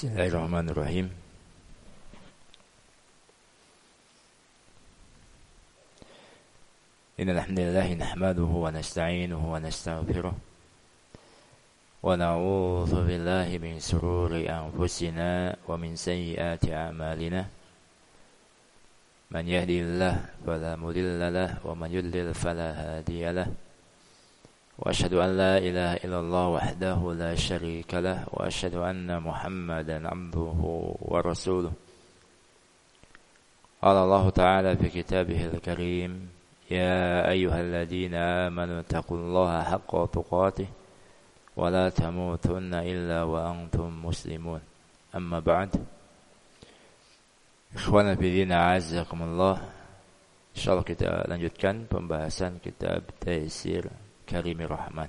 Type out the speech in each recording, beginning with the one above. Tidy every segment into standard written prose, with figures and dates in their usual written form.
Bismillahirrahmanirrahim. Innal hamdalillah nahmaduhu wa nasta'inuhu wa nastaghfiruh wa na'udzu billahi min shururi anfusina wa min sayyiati a'malina. Man yahdihillahu fala mudilla lahu wa man yudlil fala hadiya lahu. Wa asyhadu an la ilaha illallah wahdahu la syarika lahu wa asyhadu anna Muhammadan 'abduhu wa rasuluh. Qala Allah ta'ala fi kitabihil karim, ya ayyuhalladzina amanu taqullaha haqqa tuqatih wa la tamutunna illa wa antum muslimun. Amma ba'd. Ikhwana fillah, a'azzakumullah. Insyaallah kita lanjutkan pembahasan kitab Taisir Karimir Rahman.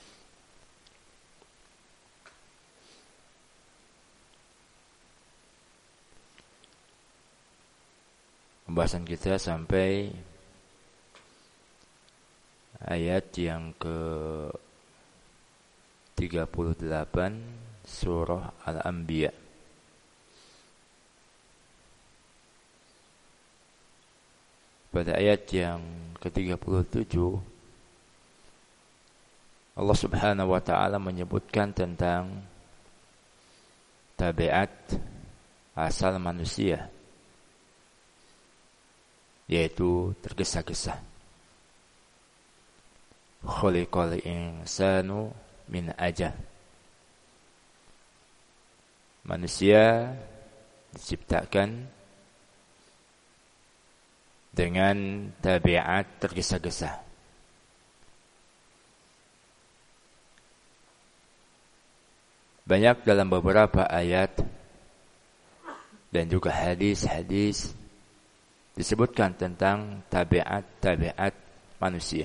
Pembahasan kita sampai ayat yang ke-38 surah Al-Anbiya. Pada ayat yang ke-37 Allah Subhanahu wa ta'ala menyebutkan tentang tabiat asal manusia, yaitu tergesa-gesa. Khuliqal insanu min ajal. Manusia diciptakan dengan tabiat tergesa-gesa. Banyak dalam beberapa ayat dan juga hadis-hadis disebutkan tentang tabiat-tabiat manusia.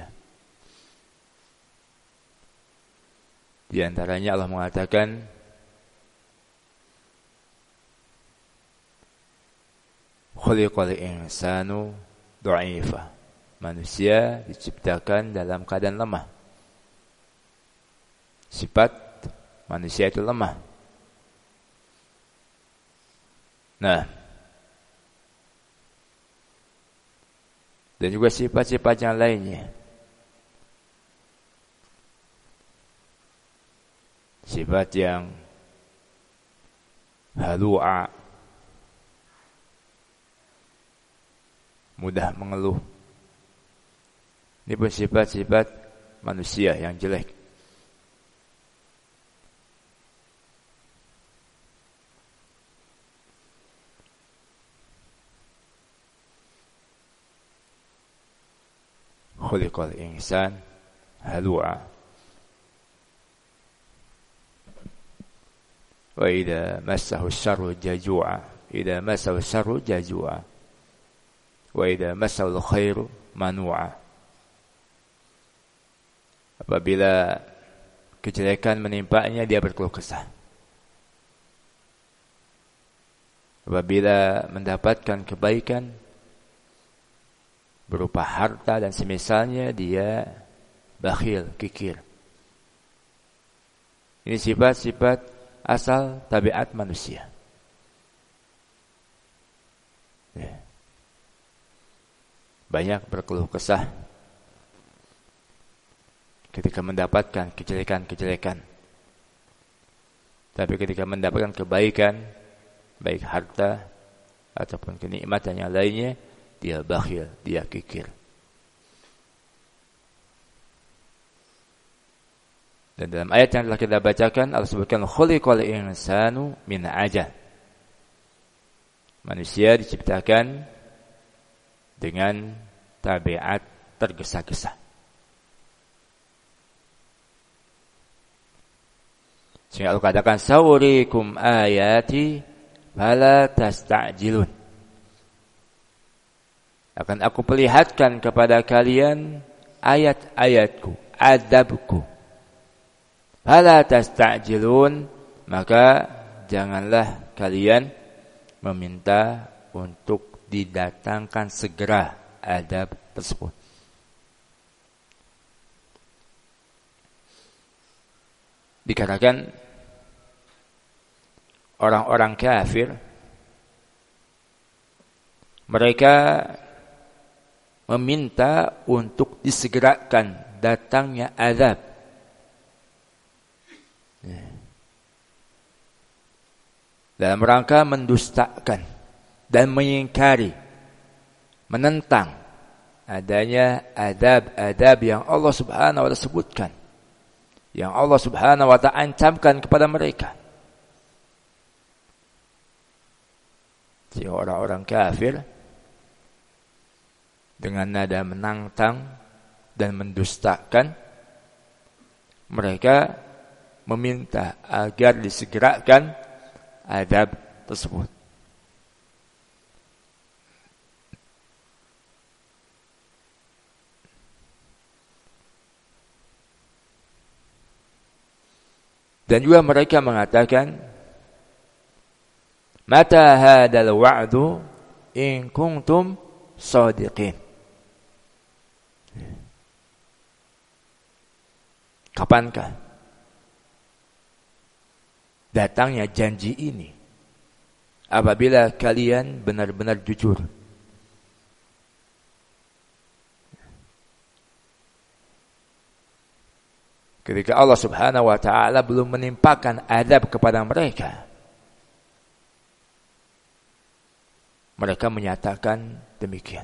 Di antaranya Allah mengatakan, khuliqal insanu dha'ifa. Manusia diciptakan dalam keadaan lemah. Sifat manusia itu lemah. Nah, dan juga sifat-sifat yang lainnya. Sifat yang halu'a, mudah mengeluh. Ini pun sifat-sifat manusia yang jelek. Khuliqal insan halu'a. Wa idza massahu syarru jazu'a. Idza massahu syarru jazu'a. Wa idza massahu khairu manu'a. Apabila kejelekan menimpanya, dia berkeluh kesah. Apabila mendapatkan kebaikan berupa harta dan semisalnya, dia bakhil, kikir. Ini sifat-sifat asal tabiat manusia. Banyak berkeluh kesah ketika mendapatkan kejelekan-kejelekan. Tapi ketika mendapatkan kebaikan, baik harta ataupun kenikmatan yang lainnya, dia bakhil, dia kikir. Dan dalam ayat yang telah kita bacakan, Allah sebutkan khuliqal insanu min ajal. Manusia diciptakan dengan tabiat tergesa-gesa. Sehingga Allah katakan, sawrikum ayati fala tasta'jilun. Akan aku perlihatkan kepada kalian ayat-ayatku, adabku. Fala tasta'jilun, maka janganlah kalian meminta untuk didatangkan segera adab tersebut. Dikatakan orang-orang kafir, mereka meminta untuk disegerakan datangnya azab. Dalam rangka mendustakan dan mengingkari, menentang adanya adab-adab yang Allah Subhanahu wa taala sebutkan, yang Allah Subhanahu wa taala ancamkan kepada mereka. Si orang-orang kafir dengan nada menantang dan mendustakan, mereka meminta agar disegerakan adab tersebut. Dan juga mereka mengatakan, mata hadal wa'du in kuntum shadiqin. Kapankah datangnya janji ini apabila kalian benar-benar jujur? Ketika Allah Subhanahu wa taala belum menimpakan azab kepada mereka, mereka menyatakan demikian.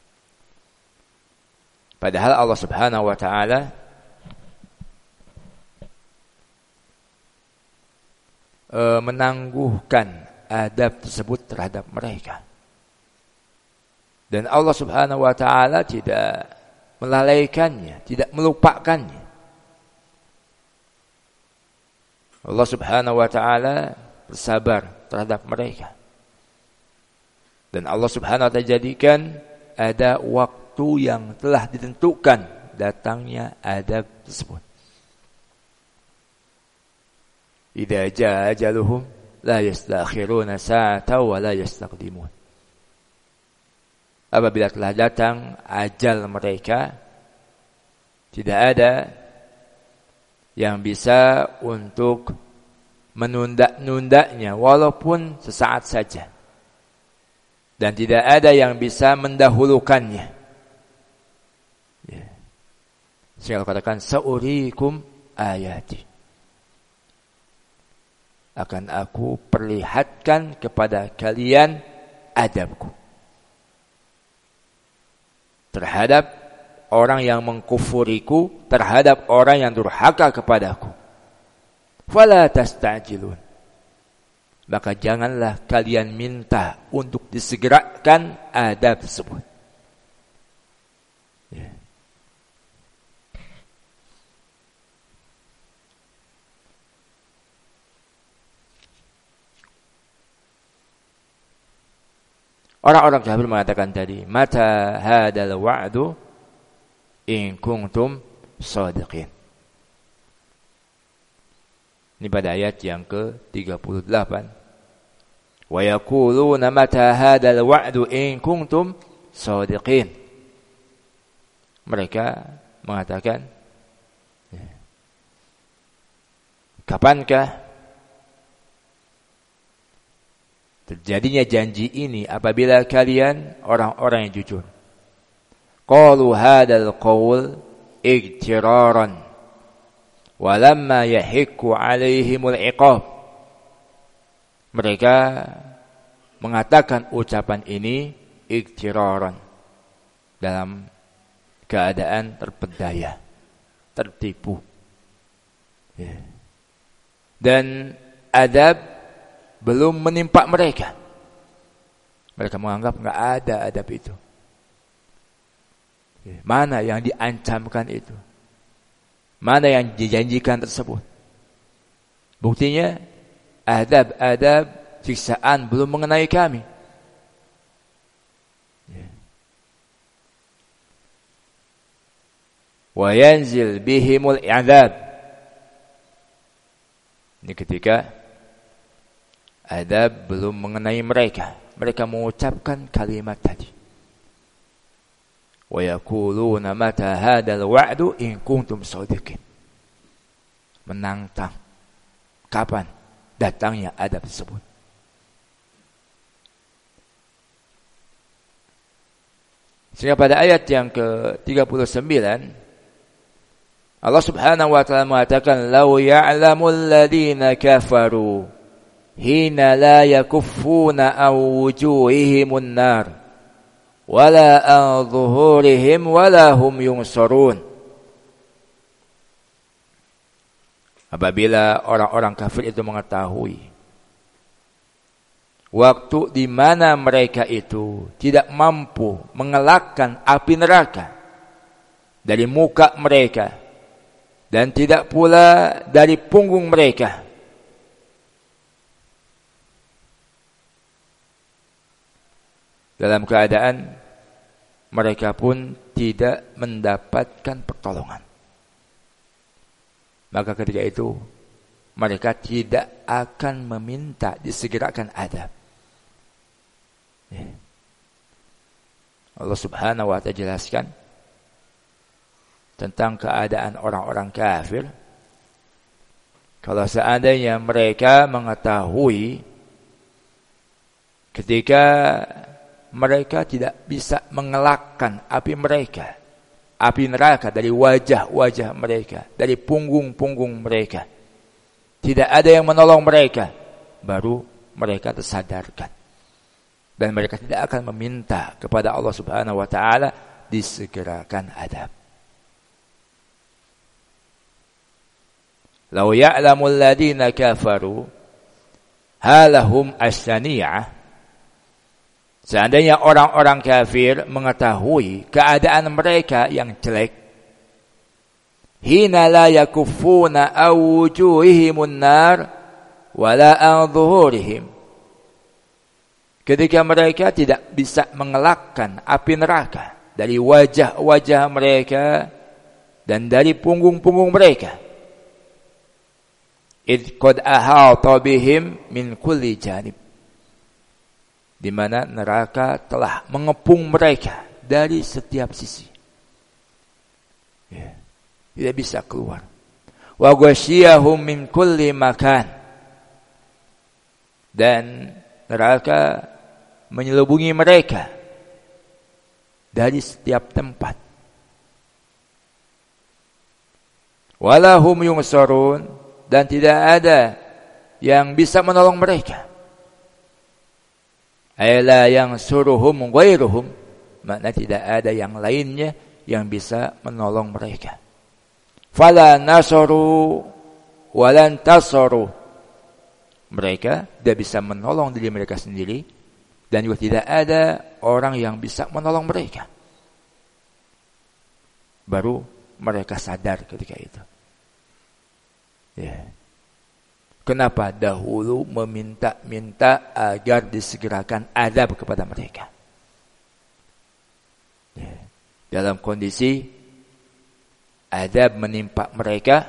Padahal Allah Subhanahu wa taala menangguhkan adab tersebut terhadap mereka. Dan Allah Subhanahu wa taala tidak melalaikannya, tidak melupakannya. Allah Subhanahu wa taala bersabar terhadap mereka. Dan Allah Subhanahu wa taala jadikan ada waktu yang telah ditentukan datangnya adab tersebut. Idza jaa ajaluhum la yastakhiruna sa'atan wa la yastaqdimun. Apabila telah datang ajal mereka, tidak ada yang bisa untuk menunda-nundanya walaupun sesaat saja. Dan tidak ada yang bisa mendahulukannya. Saya katakan, saurikum ayati. Akan aku perlihatkan kepada kalian adabku. Terhadap orang yang mengkufuriku, terhadap orang yang durhaka kepadaku. Fala tastajilun. Maka janganlah kalian minta untuk disegerakan adab tersebut. Ya. Orang-orang kafir mengatakan tadi, mata hadal wa'du in kuntum shadiqin. Ini pada ayat yang ke-38. Wa yaquluna mata hadzal wa'du in kuntum shadiqin. Mereka mengatakan, kapankah terjadinya janji ini apabila kalian orang-orang yang jujur? Qalu hadzal qaul igtiraran walamma yahikku alaihimul iqab. Mereka mengatakan ucapan ini igtiraran, dalam keadaan terpedaya, tertipu. Dan adab belum menimpa mereka. Mereka menganggap enggak ada adab itu. Mana yang diancamkan itu? Mana yang dijanjikan tersebut? Buktinya adab-adab siksaan belum mengenai kami. Wa yanzil bihimul adab. Ini ketika adab belum mengenai mereka. Mereka mengucapkan kalimat tadi. Wa yaquluna mata hadzal wa'du in kuntum shadiqin. Menantang. Kapan datangnya adab tersebut. Sehingga pada ayat yang ke-39 Allah Subhanahu wa taala mengatakan law ya'lamul ladzina kafaru hina la yakuffuna aw wujuhihimun nar wala an zuhurihim wala hum yunsarun. Apabila orang-orang kafir itu mengetahui waktu di mana mereka itu tidak mampu mengelakkan api neraka dari muka mereka dan tidak pula dari punggung mereka, dalam keadaan mereka pun tidak mendapatkan pertolongan, maka ketika itu mereka tidak akan meminta disegerakan adab. Allah Subhanahu wa ta'ala jelaskan tentang keadaan orang-orang kafir. Kalau seandainya mereka mengetahui ketika mereka tidak bisa mengelakkan api mereka, api neraka dari wajah-wajah mereka, dari punggung-punggung mereka, tidak ada yang menolong mereka, baru mereka tersadarkan dan mereka tidak akan meminta kepada Allah Subhanahu wa ta'ala disegerakan adab. Law ya'lamul ladzina kafaru halahum as-sani'ah, seandainya orang-orang kafir mengetahui keadaan mereka yang jelek, hina la yakuffuna aw wujuhihimun nar wala an zuhurihim, ketika mereka tidak bisa mengelakkan api neraka dari wajah-wajah mereka dan dari punggung-punggung mereka, id qad ahata bihim min kulli janib, di mana neraka telah mengepung mereka dari setiap sisi, tidak bisa keluar. Wa ghasyiyahum min kulli makan, dan neraka menyelubungi mereka dari setiap tempat. Wala hum yunsarun, dan tidak ada yang bisa menolong mereka. Ayla yang suruhum ghairuhum, makna tidak ada yang lainnya yang bisa menolong mereka. Fala nasaru walan tasaru, mereka tidak bisa menolong diri mereka sendiri dan juga tidak ada orang yang bisa menolong mereka. Baru mereka sadar ketika itu. Kenapa dahulu meminta-minta agar disegerakan adab kepada mereka? Dalam kondisi adab menimpa mereka,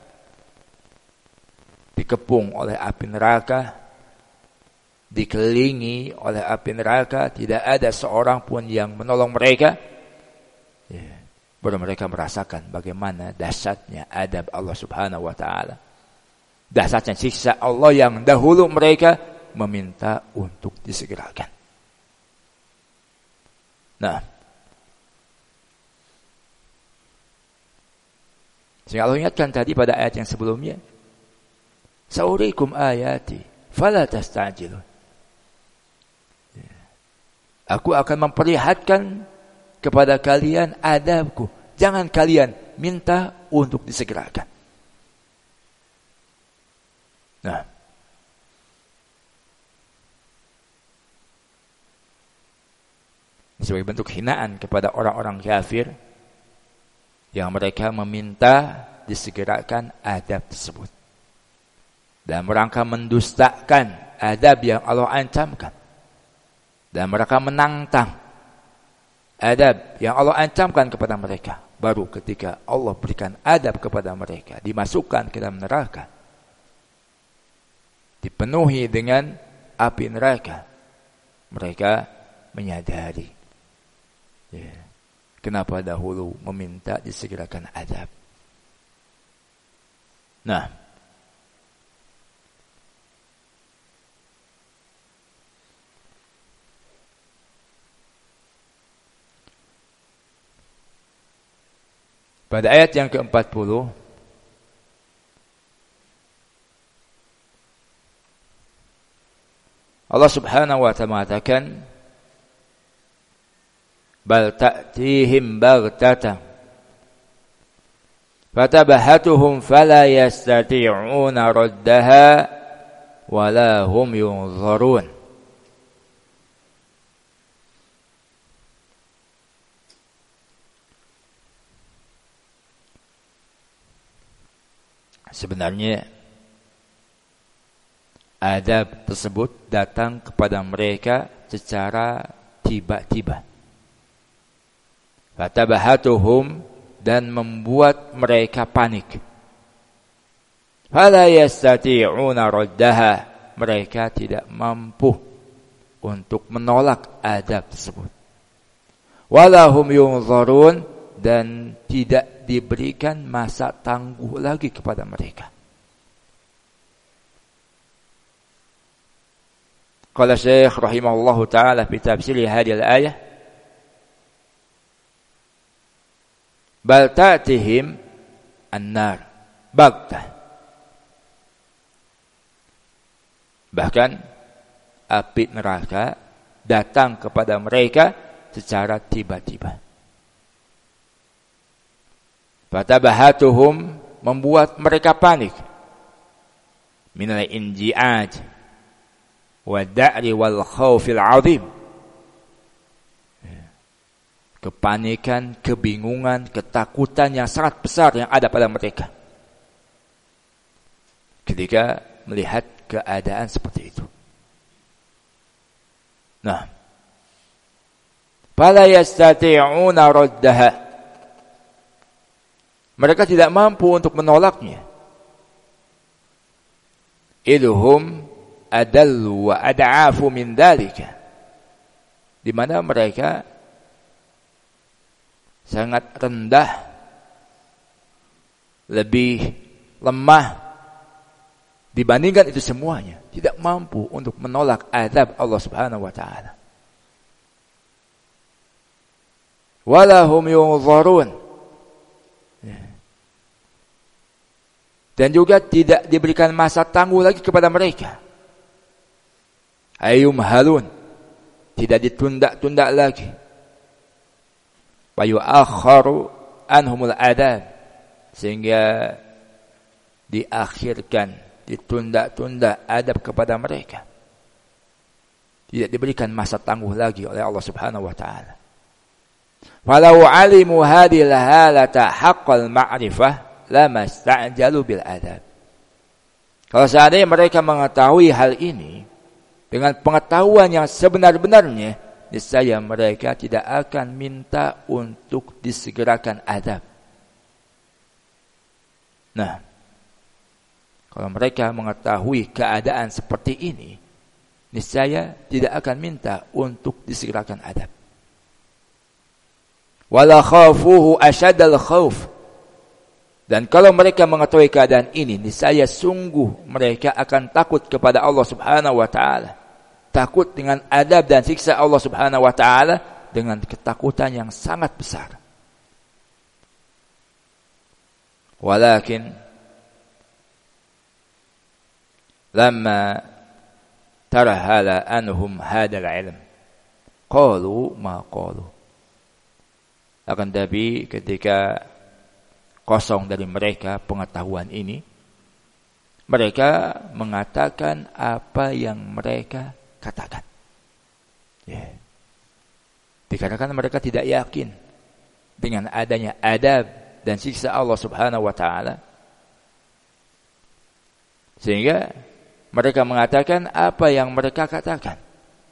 dikepung oleh api neraka, dikelilingi oleh api neraka, tidak ada seorang pun yang menolong mereka. Baru mereka merasakan bagaimana dahsyatnya adab Allah Subhanahu wa ta'ala, dahsyatnya siksa Allah yang dahulu mereka meminta untuk disegerakan. Nah, sehingga Allah ingatkan tadi pada ayat yang sebelumnya, saurikum ayati fala tastajilun, aku akan memperlihatkan kepada kalian adabku, jangan kalian minta untuk disegerakan. Nah, sebagai bentuk hinaan kepada orang-orang kafir yang mereka meminta disegerakan adab tersebut, dan mereka mendustakan adab yang Allah ancamkan, dan mereka menantang adab yang Allah ancamkan kepada mereka. Baru ketika Allah berikan adab kepada mereka, dimasukkan ke dalam neraka, dipenuhi dengan api neraka, mereka menyadari kenapa dahulu meminta disegerakan adab. Nah, Pada ayat yang ke-40 Allah Subhanahu wa ta'ala mengatakan bal ta'tihim baghtatan fatabahatuhum fala yastati'una raddaha wala hum yunzarun. Sebenarnya adab tersebut datang kepada mereka secara tiba-tiba. Fatabahatuhum, dan membuat mereka panik. Fala yastati'una raddaha, mereka tidak mampu untuk menolak adab tersebut. Walahum yunzarun, dan tidak diberikan masa tangguh lagi kepada mereka. Qala Syekh rahimahullahu ta'ala fi tafsir hadhihi al-ayah bal ta'tihim an-nar baghtah. Bahkan api neraka datang kepada mereka secara tiba-tiba. Fatabahatuhum, membuat mereka panik. Minal inji'aj wa da'ri wal khawfil 'azim. Kepanikan, kebingungan, ketakutan yang sangat besar yang ada pada mereka ketika melihat keadaan seperti itu. Nah, fala yastati'una raddaha, mereka tidak mampu untuk menolaknya. Idhum adallu wa ad'afu min dzalika, di mana mereka sangat rendah, lebih lemah dibandingkan itu semuanya, tidak mampu untuk menolak azab Allah Subhanahu wa taala. Walahum yunzarun, dan juga tidak diberikan masa tangguh lagi kepada mereka. Ayumhalun, tidak ditunda-tunda lagi. Fayu'akharu anhumul adab, sehingga diakhirkan, ditunda-tunda adab kepada mereka. Tidak diberikan masa tangguh lagi oleh Allah Subhanahu wa taala. Walau alimu hadhil halata haqqal ma'rifah lama sta'jalu bil adab. Kalau seandainya mereka mengetahui hal ini dengan pengetahuan yang sebenar-benarnya, niscaya mereka tidak akan minta untuk disegerakan adab. Nah, kalau mereka mengetahui keadaan seperti ini, niscaya tidak akan minta untuk disegerakan adab. Wala khafuhu asyadal khauf, dan kalau mereka mengetahui keadaan ini, niscaya sungguh mereka akan takut kepada Allah Subhanahu wa taala. Takut dengan adab dan siksa Allah Subhanahu wa taala dengan ketakutan yang sangat besar. Walakin lamma tarahala anhum hadal ilm qalu ma qalu. Akan tapi ketika kosong dari mereka pengetahuan ini, mereka mengatakan apa yang mereka katakan. Dikarenakan mereka tidak yakin dengan adanya adab dan siksa Allah Subhanahu wa taala, sehingga mereka mengatakan apa yang mereka katakan,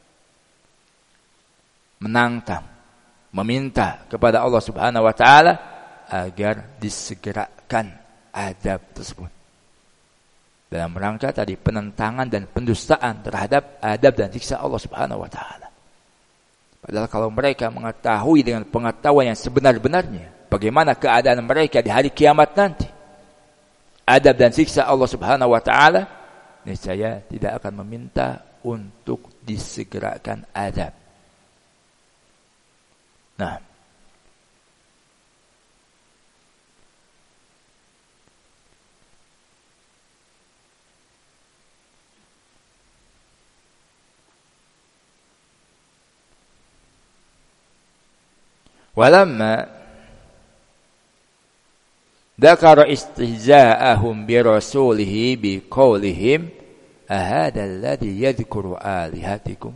menantang, meminta kepada Allah Subhanahu wa taala agar disegerakan adab tersebut, dalam rangka tadi penentangan dan pendustaan terhadap adab dan siksa Allah Subhanahu wa taala. Padahal kalau mereka mengetahui dengan pengetahuan yang sebenar-benarnya bagaimana keadaan mereka di hari kiamat nanti, adab dan siksa Allah Subhanahu wa taala, niscaya tidak akan meminta untuk disegerakan adab. Nah, Walamma dzakara istihza'ahum bi rasulihi bi qaulihim ahadha alladhi yadhkuru alihatikum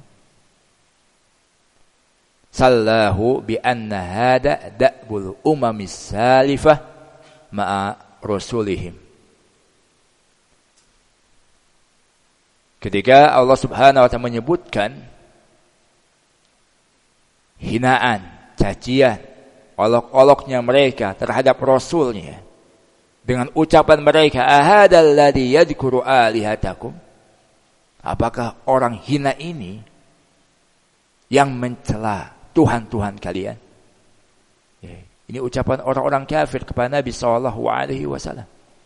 sallahu bi anna hada da'bul umamis salifah ma'a rasulihim. Ketika Allah Subhanahu wa taala menyebutkan hinaan, cacian, olok-oloknya mereka terhadap rasulnya dengan ucapan mereka ahadal ladzi yadhkuru alihatakum, apakah orang hina ini yang mencela Tuhan-Tuhan kalian? Ini ucapan orang-orang kafir kepada Nabi sallallahu alaihi wasallam.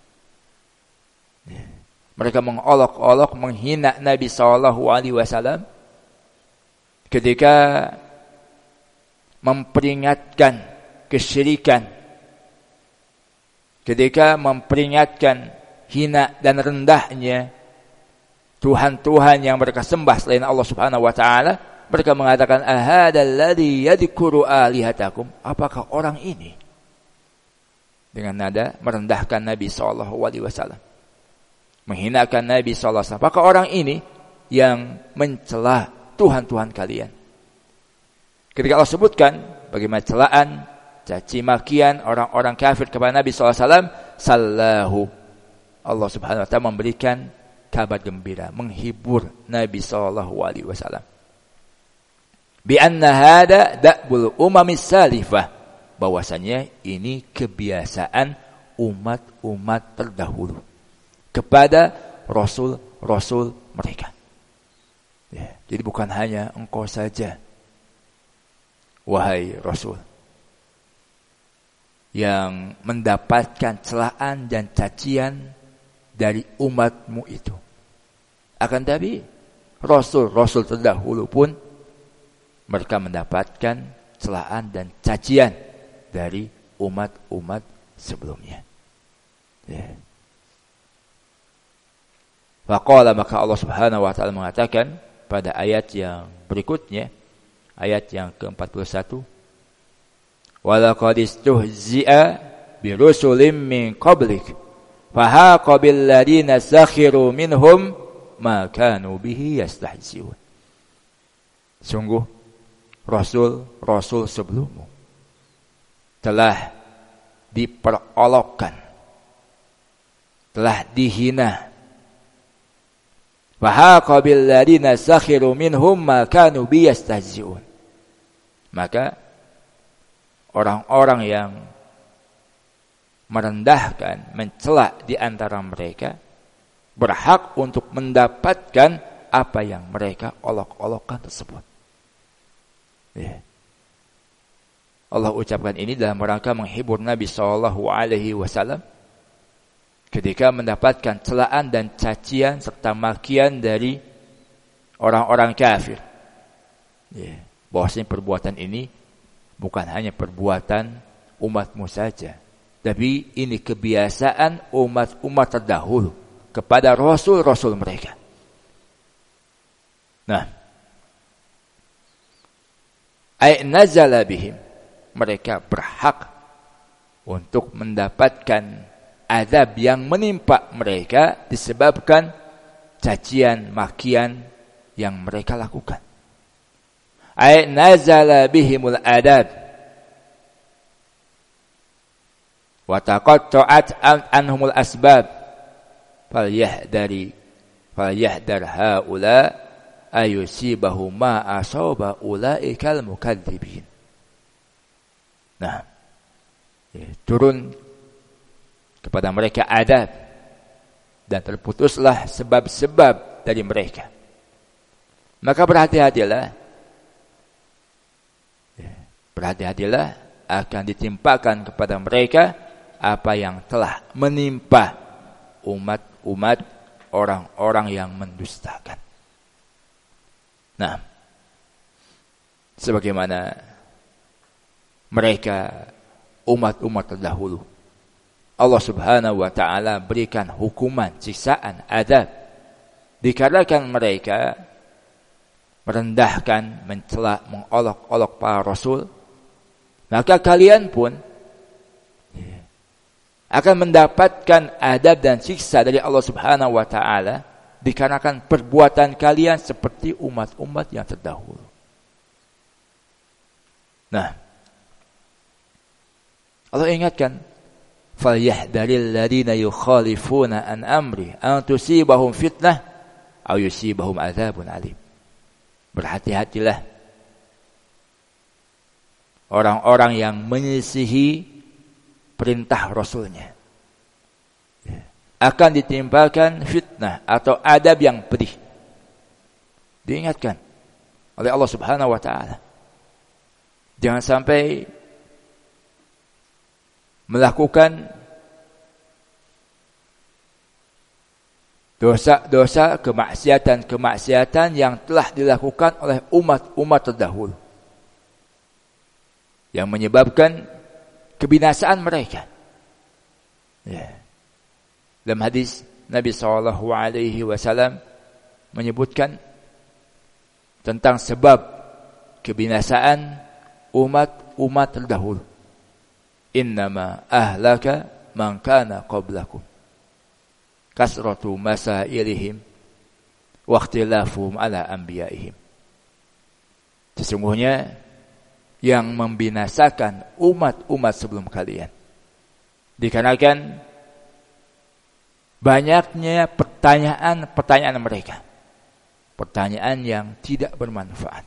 Mereka mengolok-olok, menghina Nabi sallallahu alaihi wasallam ketika memperingatkan kesyirikan, ketika memperingatkan hina dan rendahnya Tuhan-Tuhan yang mereka sembah selain Allah Subhanahu wa taala, mereka mengatakan ahadal ladzi yadhkuru alihatakum, apakah orang ini, dengan nada merendahkan Nabi sallallahu alaihi wasallam, menghinakan Nabi sallallahu alaihi wasallam, apakah orang ini yang mencela Tuhan-Tuhan kalian? Ketika Allah sebutkan bagaimana celaan, caci makian orang-orang kafir kepada Nabi SAW, sallahu, Allah Subhanahu wa taala memberikan kabar gembira, menghibur Nabi SAW. Bi anna hada da'bul umamis salifah, bahwasanya ini kebiasaan umat-umat terdahulu kepada rasul-rasul mereka. Ya, jadi bukan hanya engkau saja, wahai Rasul, yang mendapatkan celaan dan cacian dari umatmu itu. Akan tapi Rasul-Rasul terdahulu pun mereka mendapatkan celaan dan cacian dari umat-umat sebelumnya. Ya. Faqala, maka Allah Subhanahu wa taala mengatakan pada ayat yang berikutnya, ayat yang ke-41, walaqad istuhzi'a birusulin min qablik fahaqa bil ladina sakhiru minhum ma kanu bihi yastahzi'un. Sungguh rasul-rasul sebelummu telah diperolokkan, telah dihina. Fahaqa bil ladina sakhiru minhum ma kanu bihi yastahzi'un. Maka orang-orang yang merendahkan, mencela di antara mereka berhak untuk mendapatkan apa yang mereka olok-olokkan tersebut. Ya. Allah ucapkan ini dalam rangka menghibur Nabi sallallahu alaihi wasallam ketika mendapatkan celaan dan cacian serta makian dari orang-orang kafir. Ya. Bahwasanya perbuatan ini bukan hanya perbuatan umatmu saja, tapi ini kebiasaan umat-umat terdahulu kepada rasul-rasul mereka. Nah, ay nazala bihim, mereka berhak untuk mendapatkan azab yang menimpa mereka disebabkan cacian makian yang mereka lakukan. Ay nazala bihimul adab wa taqatta'at anhumul asbab falyahdar haula ayusibahu ma asaba ulaikal mukadzibin. Nah, turun kepada mereka adab dan terputuslah sebab-sebab dari mereka. Maka berhati-hatilah akan ditimpakan kepada mereka apa yang telah menimpa umat-umat orang-orang yang mendustakan. Nah, sebagaimana mereka umat-umat terdahulu, Allah Subhanahu wa taala berikan hukuman, siksaan, adab dikarenakan mereka merendahkan, mencela, mengolok-olok para rasul. maka kalian pun akan mendapatkan adab dan siksa dari Allah Subhanahu wa taala dikarenakan perbuatan kalian seperti umat-umat yang terdahulu. Nah, Allah ingatkan, falyahdharil ladzina yukhalifuna an amri an tusibahum fitnah aw yusibahum adzabun alim. Berhati-hatilah orang-orang yang menyelisihi perintah Rasulnya, akan ditimpakan fitnah atau adab yang pedih. Diingatkan oleh Allah Subhanahu wa taala, jangan sampai melakukan dosa-dosa, kemaksiatan yang telah dilakukan oleh umat-umat terdahulu, yang menyebabkan kebinasaan mereka. Dalam hadis Nabi SAW menyebutkan tentang sebab kebinasaan umat terdahulu. Innama ahlaka man kana qablakum kasratu masailihim wa ikhtilafuhum ala anbiya'ihim. Sesungguhnya yang membinasakan umat-umat sebelum kalian dikarenakan banyaknya pertanyaan mereka, pertanyaan yang tidak bermanfaat,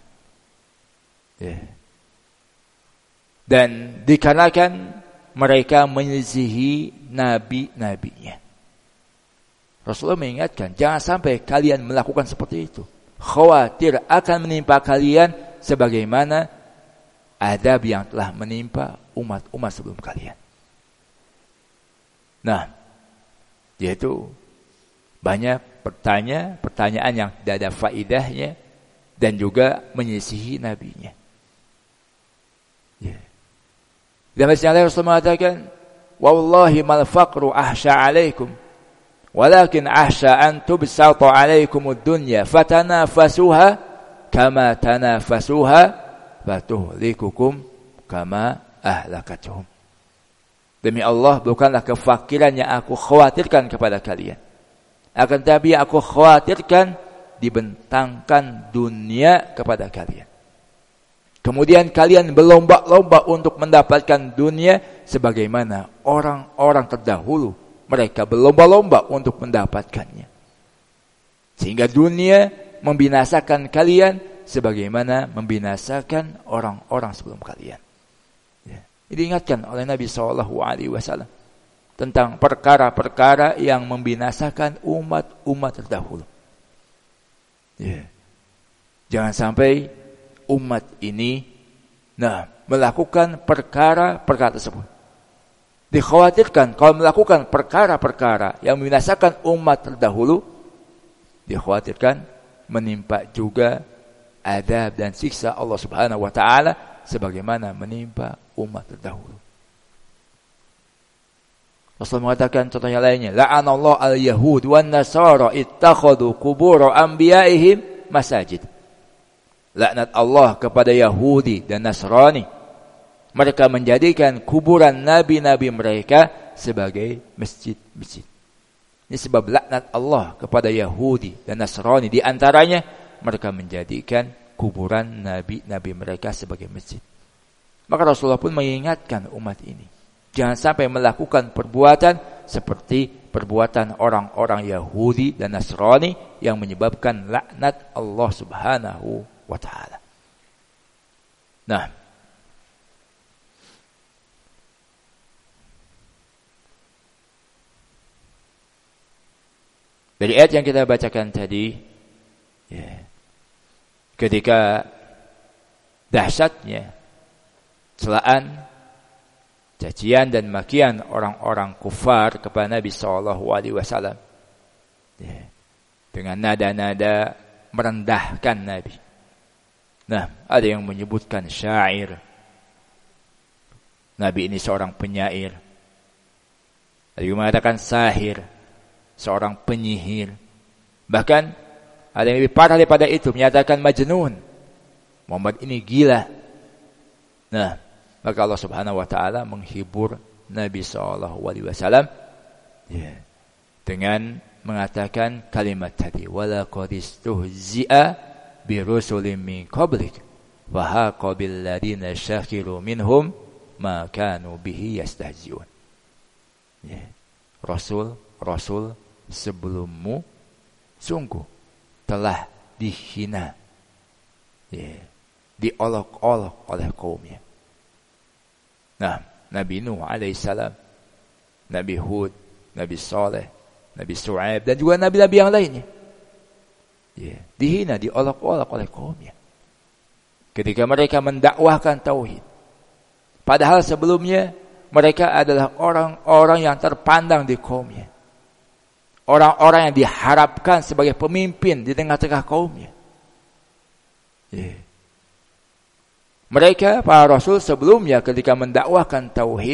dan dikarenakan mereka menyelisihi nabi-nabinya. Rasulullah mengingatkan, jangan sampai kalian melakukan seperti itu. Khawatir akan menimpa kalian sebagaimana adab yang telah menimpa umat-umat sebelum kalian. Nah, yaitu banyak pertanyaan yang tidak ada faedahnya dan juga menyelisihi nabinya. Dalam hadis yang lain Rasulullah mengatakan, wallahi mal faqru ahsha alaikum walakin ahsha an tubsata alaikumud dunya fatanafasuha kama tanafasuha fatuhlikukum kama ahlakatuhum. Demi Allah, bukanlah kefakiran yang aku khawatirkan kepada kalian, akan tetapi aku khawatirkan dibentangkan dunia kepada kalian. Kemudian kalian berlomba-lomba untuk mendapatkan dunia sebagaimana orang-orang terdahulu mereka berlomba-lomba untuk mendapatkannya. Sehingga dunia membinasakan kalian sebagaimana membinasakan orang-orang sebelum kalian. Diingatkan oleh Nabi SAW tentang perkara-perkara yang membinasakan umat-umat terdahulu. Jangan sampai umat ini melakukan perkara-perkara tersebut. Dikhawatirkan kalau melakukan perkara-perkara yang membinasakan umat terdahulu, dikhawatirkan menimpa juga adab dan siksa Allah Subhanahu wa taala sebagaimana menimpa umat terdahulu. Rasulullah mengatakan contohnya lainnya, la'anallahu al-yahud wan nasara ittakhadhu qubur anbiya'ihim masajid. Laknat Allah kepada Yahudi dan Nasrani, mereka menjadikan kuburan nabi-nabi mereka sebagai masjid-masjid. Ini sebab laknat Allah kepada Yahudi dan Nasrani. Di antaranya mereka menjadikan kuburan nabi-nabi mereka sebagai masjid. Maka Rasulullah pun mengingatkan umat ini, jangan sampai melakukan perbuatan seperti perbuatan orang-orang Yahudi dan Nasrani yang menyebabkan laknat Allah Subhanahu wa ta'ala. Nah, dari ayat yang kita bacakan tadi, ketika dahsyatnya celaan, cacian dan makian orang-orang kufar kepada Nabi SAW, dengan nada-nada merendahkan Nabi. Nah, ada yang menyebutkan syair, Nabi ini seorang penyair. Ada yang mengatakan sahir, seorang penyihir. Bahkan ada yang lebih parah daripada itu, menyatakan majnun, Muhammad ini gila. Nah, Maka Allah Subhanahu wa taala menghibur Nabi sallallahu alaihi wasallam dengan mengatakan kalimat tadi, walaqad istuhzi'a birusulin min qablik wa haqa bil ladina syakhiru minhum ma kanu bihi yastahzi'un. Rasul sebelummu sungguh telah dihina, diolok-olok oleh kaumnya. Nah, Nabi Nuh alaihissalam, Nabi Hud, Nabi Saleh, Nabi Shu'aib, dan juga nabi-nabi yang lainnya, dihina, diolok-olok oleh kaumnya ketika mereka mendakwahkan tauhid. Padahal sebelumnya mereka adalah orang-orang yang terpandang di kaumnya, orang-orang yang diharapkan sebagai pemimpin di tengah-tengah kaumnya. Mereka, para rasul sebelumnya ketika mendakwahkan tauhid,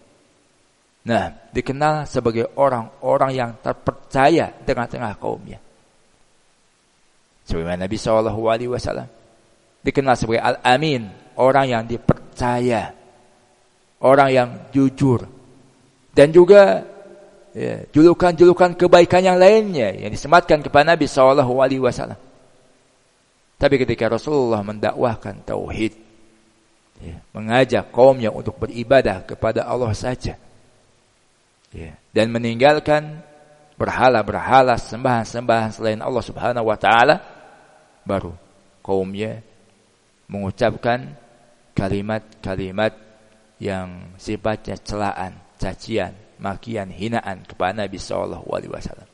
dikenal sebagai orang-orang yang terpercaya di tengah-tengah kaumnya. Sebagaimana Nabi SAW dikenal sebagai Al-Amin, orang yang dipercaya, orang yang jujur, dan juga julukan-julukan kebaikan yang lainnya yang disematkan kepada Nabi SAW. Tapi ketika Rasulullah mendakwahkan tauhid, mengajak kaumnya untuk beribadah kepada Allah saja, dan meninggalkan berhala-berhala, sembahan-sembahan selain Allah Subhanahu wa taala, baru kaumnya mengucapkan kalimat-kalimat yang sifatnya celaan, cacian, makian, hinaan kepada Nabi sallallahu alaihi wasallam.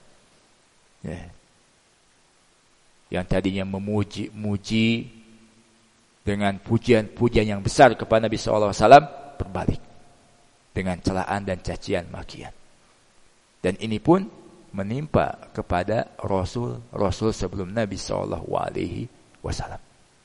Yang tadinya memuji-muji dengan pujian-pujian yang besar kepada Nabi sallallahu alaihi wasallam, berbalik dengan celaan dan cacian, makian. Dan ini pun menimpa kepada rasul-rasul sebelum Nabi sallallahu alaihi wasallam.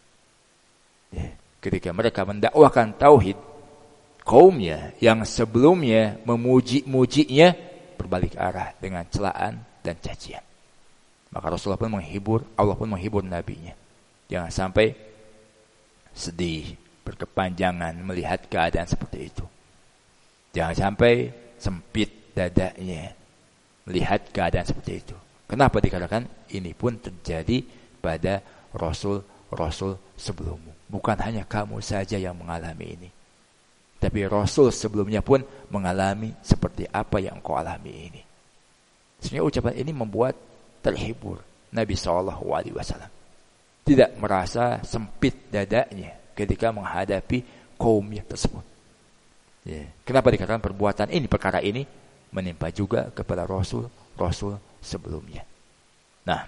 Ketika mereka mendakwahkan tauhid, kaumnya yang sebelumnya memuji-mujinya berbalik arah dengan celaan dan cacian. Maka Rasulullah pun menghibur, Allah pun menghibur nabinya. Jangan sampai sedih, berkepanjangan melihat keadaan seperti itu. Jangan sampai sempit dadanya melihat keadaan seperti itu. Kenapa dikatakan ini pun terjadi pada rasul-rasul sebelummu? Bukan hanya kamu saja yang mengalami ini, tapi rasul sebelumnya pun mengalami seperti apa yang kau alami ini. Sehingga ucapan ini membuat terhibur Nabi SAW. Tidak merasa sempit dadanya ketika menghadapi kaumnya tersebut. Kenapa dikatakan perbuatan ini, perkara ini menimpa juga kepada rasul-rasul sebelumnya. Nah,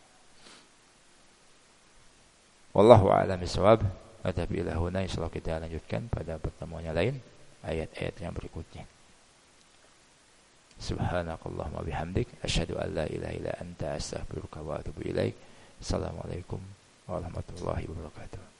wallahu a'lam bishawab. Tapi ilahuna insyaallah kita lanjutkan pada pertemuan yang lain ayat-ayat yang berikutnya. Subhanakallahumma bihamdik asyhadu an la ilaha illa anta astaghfiruka wa atubu ilaik. Assalamualaikum warahmatullahi wabarakatuh.